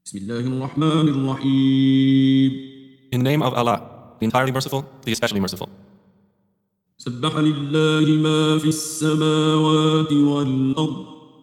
بسم الله الرحمن الرحيم. In the name of Allah, the entirely merciful, the especially merciful. سبح لله ما في السماوات والأرض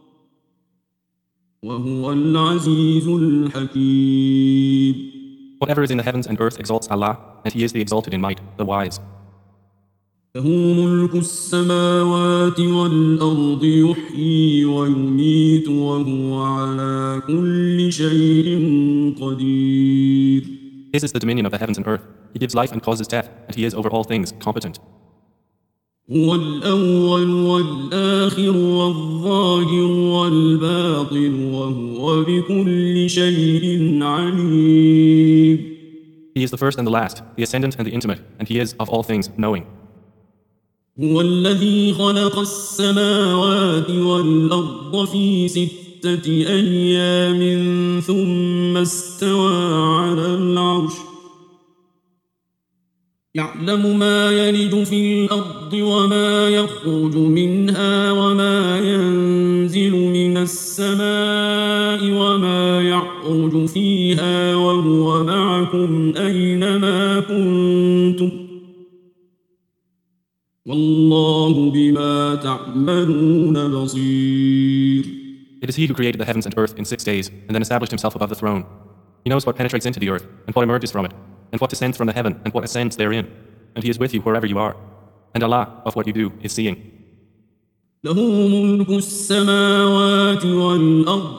وهو العزيز الحكيم. Whatever is in the heavens and earth exalts Allah, and He is the exalted in might, the wise. له ملك السماوات والأرض يحيي ويميت وهو على كل شيء قدير. His is the dominion of the heavens and earth. He gives life and causes death, and He is over all things competent. هو الأول والآخر والظاهر والباطن وهو بكل شيء عليم. He is the first and the last, the ascendant and the intimate, and He is of all things knowing. هو الذي خلق السماوات والأرض في 6 أيام ثم استوى على العرش يعلم ما يلج في الأرض وما يخرج منها وما ينزل من السماء وما يعرج فيها وهو معكم أينما كنتم والله بما تعملون بصير. It is He who created the heavens and earth in 6 days, and then established Himself above the throne. He knows what penetrates into the earth, and what emerges from it, and what descends from the heaven, and what ascends therein. And He is with you wherever you are. And Allah, of what you do, is seeing. له ملك السماوات والأرض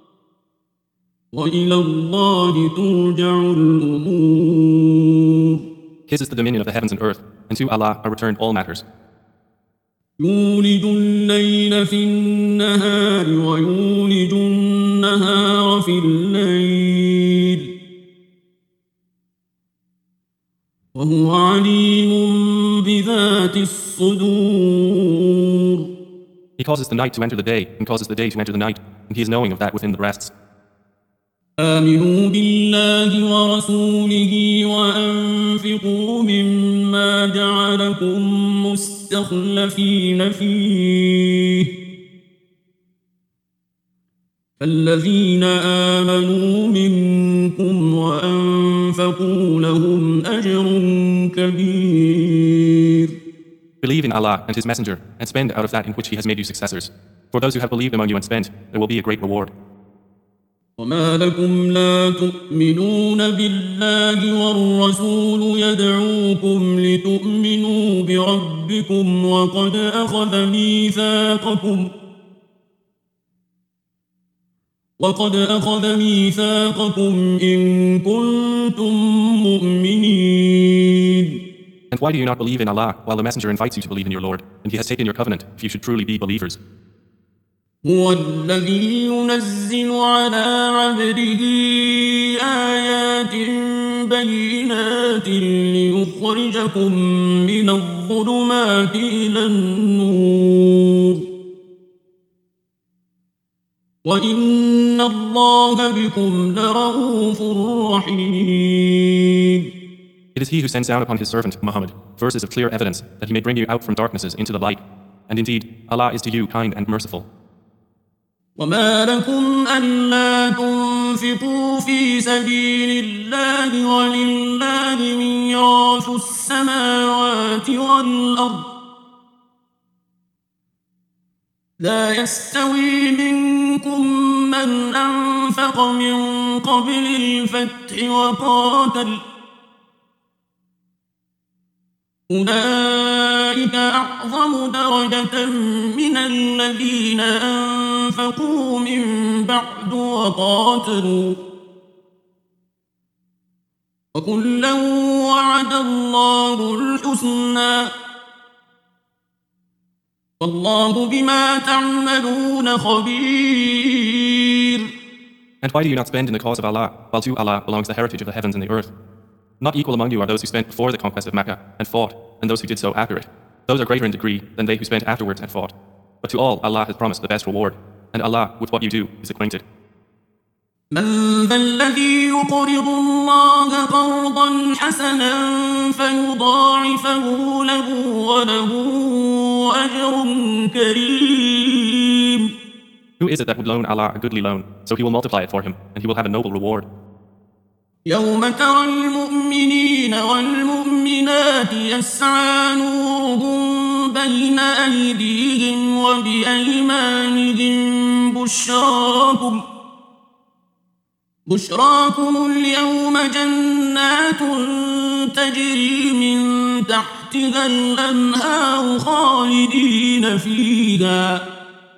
وإلى الله ترجع الأمور. His is the dominion of the heavens and earth, and to Allah are returned all matters. يولج الليل في النهار ويولج النهار في الليل وهو عليم بذات الصدور. He causes the night to enter the day, and causes the day to enter the night, and He is knowing of that within the breasts. آمنوا بالله ورسوله وأنفقوا مما جعلكم مستخلفين فيه فالذين آمنوا منكم وأنفقوا لهم أجر كبير. Believe in Allah and His Messenger, and spend out of that in which He has made you successors. For those who have believed among you and spent, there will be a great reward. وما لكم لا تؤمنون بالله والرسول يدعوكم لتؤمنوا بربكم وقد أخذ ميثاقكم إن كنتم مؤمنين. And why do you not believe in Allah while the Messenger invites you to believe in your Lord, and He has taken your covenant if you should truly be believers? هو الذي ينزل على عبده آيات بينات ليخرجكم من الظلمات إلى النور وإن الله بكم لرؤوف رحيم. It is He who sends down upon His servant Muhammad verses of clear evidence that He may bring you out from darknesses into the light. And indeed, Allah is to you kind and merciful. وما لكم ألا تنفقوا في سبيل الله ولله ميراث السماوات والأرض لا يستوي منكم من أنفق من قبل الفتح وقاتل أولئك أعظم درجة من الذين أنفقوا من بعد وقاتلوا وكلا وعد الله الحسنى والله بما تعملون خبير. And why do you not spend in the cause of Allah, while to Allah belongs the heritage of the heavens and the earth? Not equal among you are those who spent before the conquest of Mecca and fought, and those who did so after it. Those are greater in degree than they who spent afterwards and fought. But to all Allah has promised the best reward, and Allah with what you do is acquainted. من ذا الذي يقرض الله قرضا حسنا فيضاعفه له وله أجر كريم. Who Who is it that would loan Allah a goodly loan, so He will multiply it for him, and he will have a noble reward? يوم ترى المؤمنين والمؤمنات يسعى نورهم بين أيديهم وبأيمانهم بشراكم اليوم جنات تجري من تحتها الأنهار خالدين فيها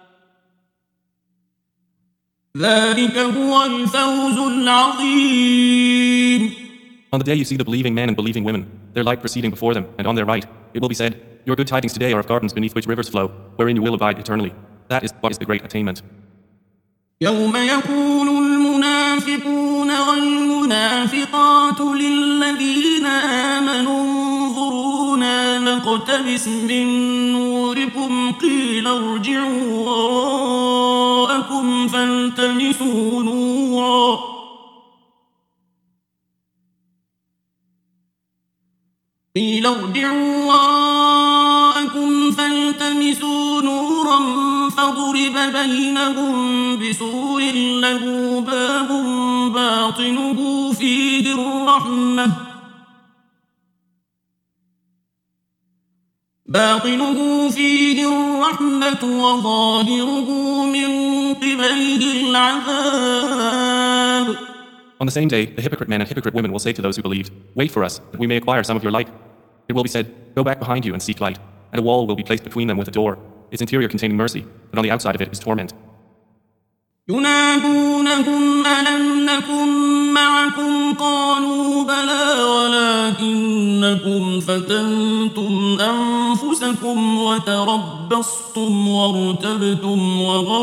ذلك هو الفوز العظيم. On the day you see the believing men and believing women, their light proceeding before them, and on their right, it will be said, Your good tidings today are of gardens beneath which rivers flow, wherein you will abide eternally. That is what is the great attainment. يوم يقول المنافقون والمنافقات للذين آمنوا انظرونا نقتبس من نوركم قيل ارجعوا وراءكم فالتمسوا نورا فضرب بينهم بسور له باب باطنه فيه الرحمة وظاهره من قبله العذاب. On the same day, the hypocrite men and hypocrite women will say to those who believed, Wait for us, that we may acquire some of your light. It will be said, Go back behind you and seek light, and a wall will be placed between them with a door, its interior containing mercy, but on the outside of it is torment. ينادونهم ألم نكن معكم قالوا بلى ولكنكم فتنتم أنفسكم وتربصتم وارتبتم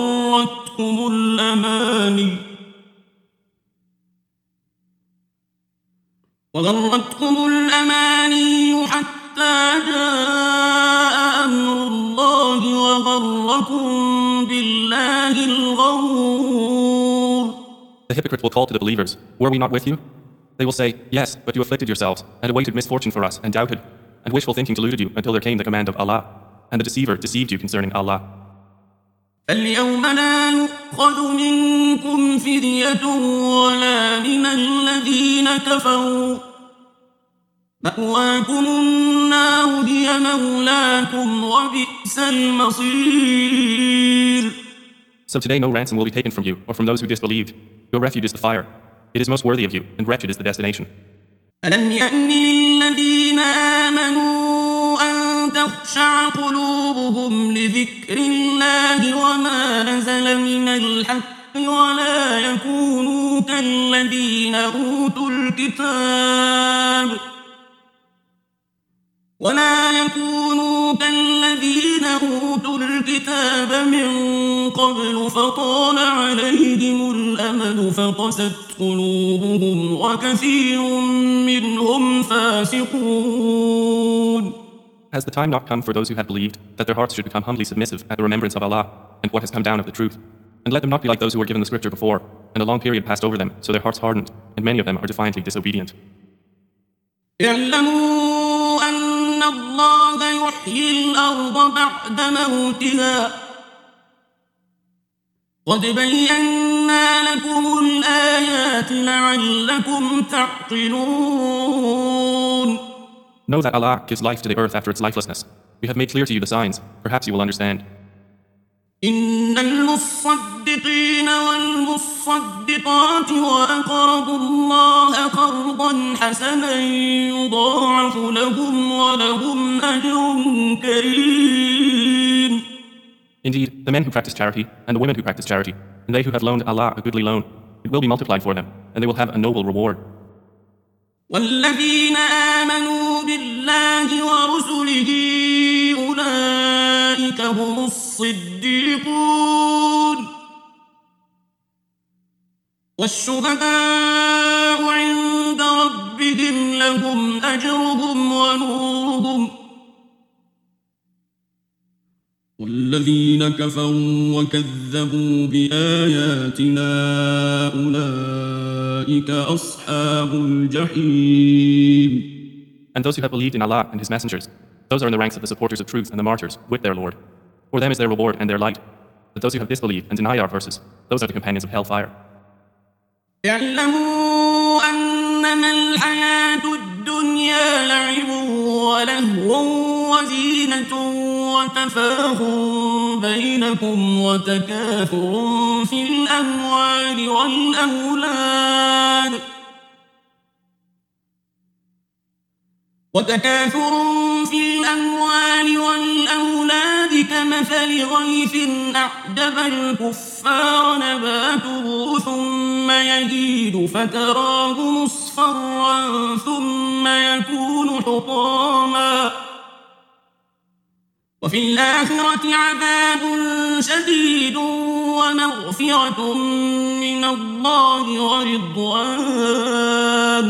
وغرتكم الأماني حتى جاء أمر الله وغركم بالله الغرور. The hypocrite will call to the believers, Were we not with you? They will say, Yes, but you afflicted yourselves, and awaited misfortune for us, and doubted, and wishful thinking deluded you until there came the command of Allah, and the deceiver deceived you concerning Allah. فاليوم لا يؤخذ منكم فدية ولا من الذين كفروا مأواكم النار هي مولاكم وبئس المصير. So today no ransom will be taken from you, or from those who disbelieved. Your refuge is the fire. It is most worthy of you, and wretched is the destination. ألم يأن للذين آمنوا أن تخشع قلوبهم لذكر الله وما نزل من الحق ولا يكونوا كالذين أوتوا الكتاب من قبل فطال عليهم الأمد فقست قلوبهم وكثير منهم فاسقون. Has the time not come for those who have believed that their hearts should become humbly submissive at the remembrance of Allah and what has come down of the truth? And let them not be like those who were given the scripture before, and a long period passed over them, so their hearts hardened, and many of them are defiantly disobedient. اعلموا أن الله يحيي الأرض بعد موتها قد بينا لكم الآيات لعلكم تعقلون. Know that Allah gives life to the earth after its lifelessness. We have made clear to you the signs. Perhaps you will understand. إن المصدقين والمصدقات وأقرضوا الله قرضا حسنا يضاعف لهم ولهم أجر كريم. Indeed, the men who practice charity and the women who practice charity, and they who have loaned Allah a goodly loan, it will be multiplied for them, and they will have a noble reward. والذين آمنوا بالله ورسله أولئك هم الصديقون والشهداء عند ربهم لهم أجرهم ونورهم والذين كفروا وكذبوا بآياتنا أولئك أصحاب الجحيم. And those who have believed in Allah and His messengers, those are in the ranks of the supporters of truth and the martyrs with their Lord. For them is their reward and their light. But those who have disbelieved and deny our verses, those are the companions of hellfire. اعلموا أنما الحياة الدنيا لعب ولهو وزينة وتفاخر بينكم وتكاثر في الأموال والأولاد كمثل غيث أعجب الكفار نباته ثم يهيج فتراه مصفرا ثم يكون حطاما وفي الآخرة عذاب شديد ومغفرة من الله ورضوان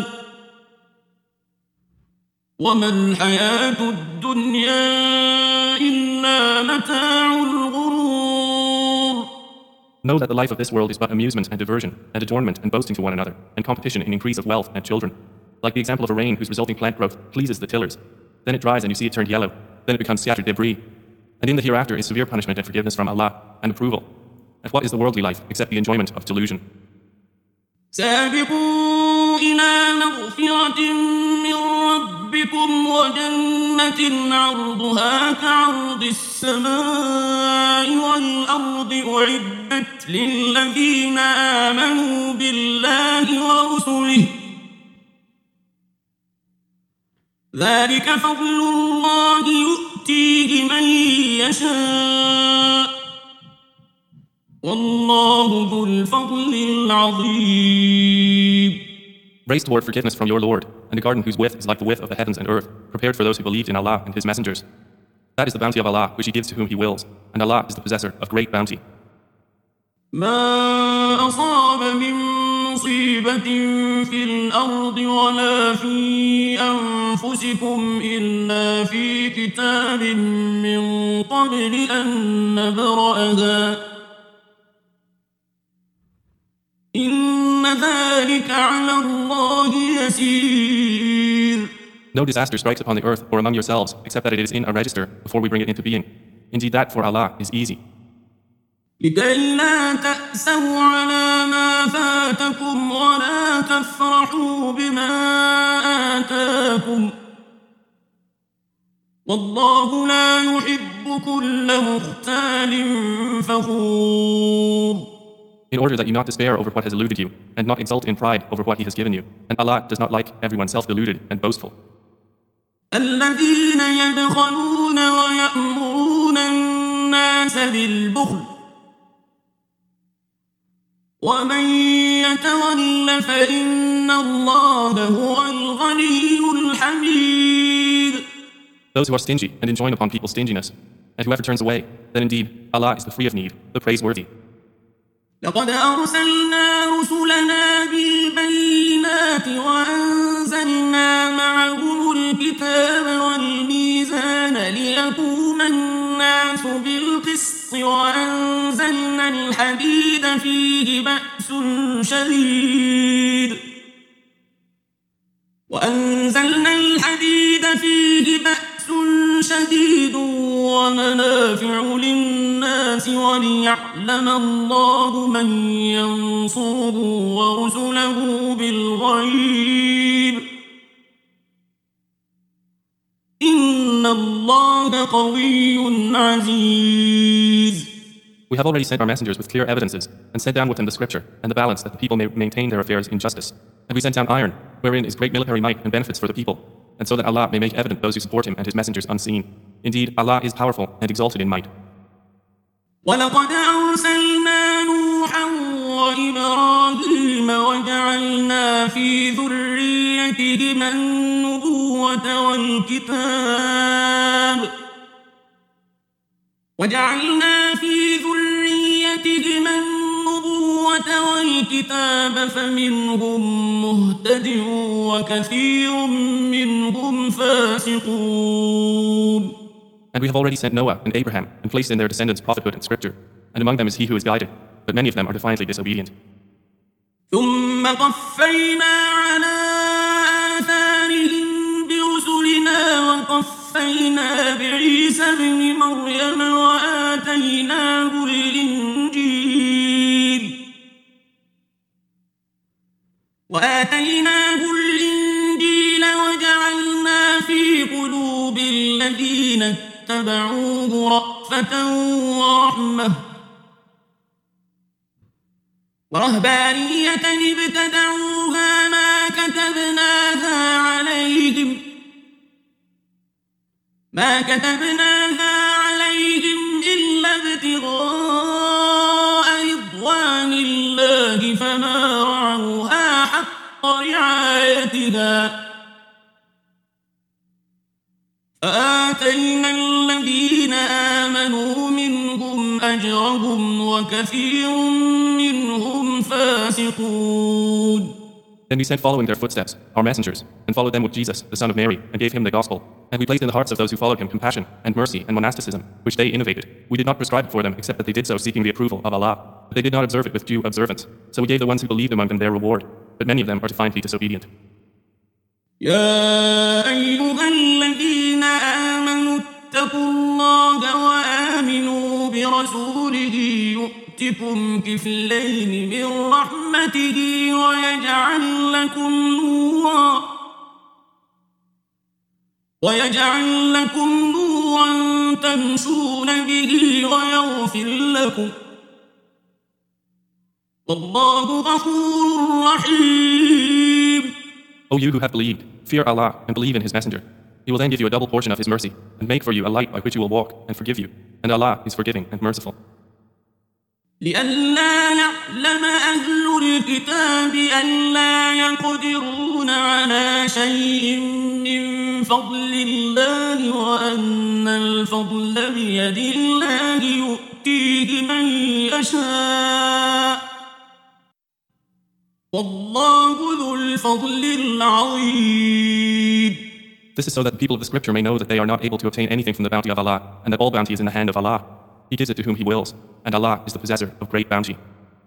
وما الحياة الدنيا إلا متاع الغرور. Know that the life of this world is but amusement and diversion, and adornment and boasting to one another, and competition in increase of wealth and children. Like the example of a rain whose resulting plant growth pleases the tillers. Then it dries and you see it turned yellow. Then it becomes scattered debris. And in the hereafter is severe punishment and forgiveness from Allah, and approval. And what is the worldly life except the enjoyment of delusion? سابقوا إلى مغفرة من ربكم وجنة عرضها كعرض السماء والأرض أعدت للذين آمنوا بالله ورسله ذلك فضل الله يؤتيه من يشاء والله ذو الفضل العظيم. Race toward forgiveness from your Lord, and a garden whose width is like the width of the heavens and earth, prepared for those who believed in Allah and His messengers. That is the bounty of Allah, which He gives to whom He wills, and Allah is the possessor of great bounty. ما أصاب من مصيبة في الأرض ولا في أنفسكم إلا في كتاب من قبل أن نبرأها إن ذلك على الله يسير. No disaster strikes upon the earth or among yourselves, except that it is in a register before we bring it into being. Indeed, that for Allah is easy. لكي لا تأسوا على ما فاتكم ولا تفرحوا بما آتاكم والله لا يحب كل مختال فخور. In order that you not despair over what has eluded you, and not exult in pride over what He has given you. And Allah does not like everyone self-deluded and boastful. الذين يبخلون ويأمرون الناس بالبخل ومن يتول فإن الله هو الغني الحميد. Those who are stingy and enjoin upon people's stinginess, and whoever turns away, then indeed Allah is the free of need, the praiseworthy. لقد أرسلنا رسلنا بالبينات وأنزلنا معهم الكتاب والميزان ليقوم الناس بالقسط وأنزلنا الحديد فيه بأس شديد ومنافع للناس وليعلم الله من ينصره ورسله بالغيب إن الله قوي عزيز. We have already sent our messengers with clear evidences, and sent down with them the scripture, and the balance that the people may maintain their affairs in justice. And we sent down iron, wherein is great military might and benefits for the people, and so that Allah may make evident those who support Him and His messengers unseen. Indeed, Allah is powerful and exalted in might. وَلَقَدْ أَرْسَلْنَا نُوحًا وَإِبْرَاهِيمَ وَجَعَلْنَا فِي ذُرِّيَّتِهِمَا النُّبُوَّةَ والكتاب فمنهم مهتد وكثير منهم فاسقون. And we have already sent Noah and Abraham and placed in their descendants prophethood and scripture, and among them is he who is guided, but many of them are defiantly disobedient. ثم قفينا على آثارهم برسلنا وقفينا وقفينا بعيسى ابن مريم وآتيناه الإنجيل وجعلنا في قلوب الذين اتبعوه رأفة ورحمة ورهبانية ابتدعوها ما كتبناها عليهم إلا ابتغاء رضوان الله فما رعوها حق رعايتها فآتينا الذين آمنوا منهم أجرهم وكثير منهم فاسقون. Then we sent following their footsteps, our messengers, and followed them with Jesus, the son of Mary, and gave him the gospel. And we placed in the hearts of those who followed him compassion and mercy and monasticism, which they innovated. We did not prescribe it for them, except that they did so seeking the approval of Allah. But they did not observe it with due observance. So we gave the ones who believed among them their reward. But many of them are to find be disobedient. يا أيها الذين آمنوا اتقوا الله وآمنوا برسوله يؤتكم كفلين من رحمته ويجعل لكم نورا تمشون به ويغفر لكم والله غفور رحيم. O you who have believed, fear Allah and believe in His Messenger. He will then give you a double portion of His mercy and make for you a light by which you will walk and forgive you. And Allah is forgiving and merciful. لئلا يعلم أهل الكتاب ألا يقدرون على شيء من فضل الله وأن الفضل بيد الله يؤتيه من يشاء والله ذو الفضل العظيم. This is so that the people of the scripture may know that they are not able to obtain anything from the bounty of Allah, and that all bounty is in the hand of Allah. He gives it to whom He wills, and Allah is the possessor of great bounty.